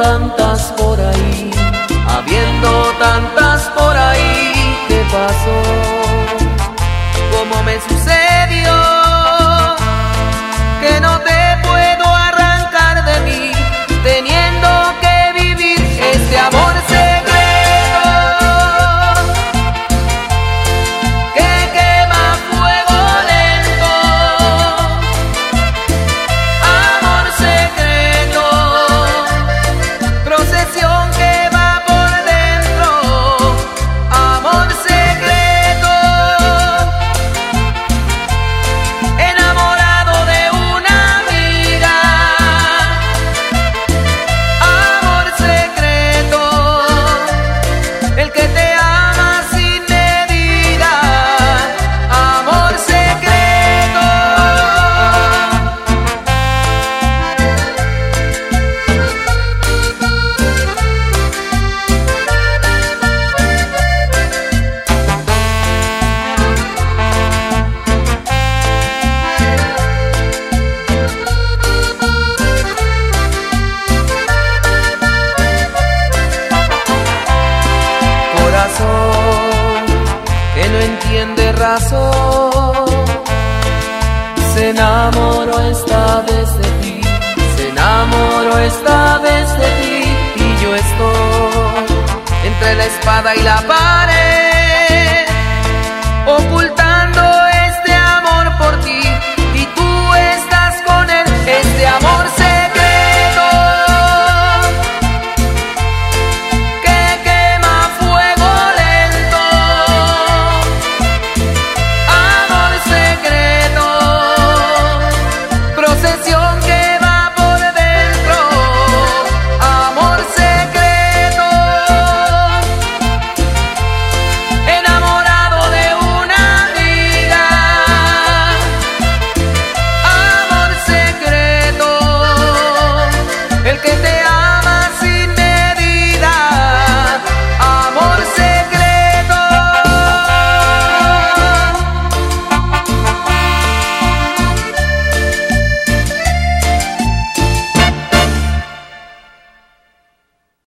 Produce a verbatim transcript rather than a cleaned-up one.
tantas por ahí, habiendo tantas por ahí, ¿qué pasó? ¿Cómo me sucedió que no te puedo arrancar de mí, teniendo que vivir este amor secreto que quema fuego lento? Amor secreto, procesión que va por dentro. Amor secreto, enamorado de una amiga. Amor secreto, el que te ama sin medida. Amor secreto. Corazón que no entiende razón, se enamoró esta vez de ti, se enamoró esta vez de ti, y yo estoy entre la espada y la pared, oculto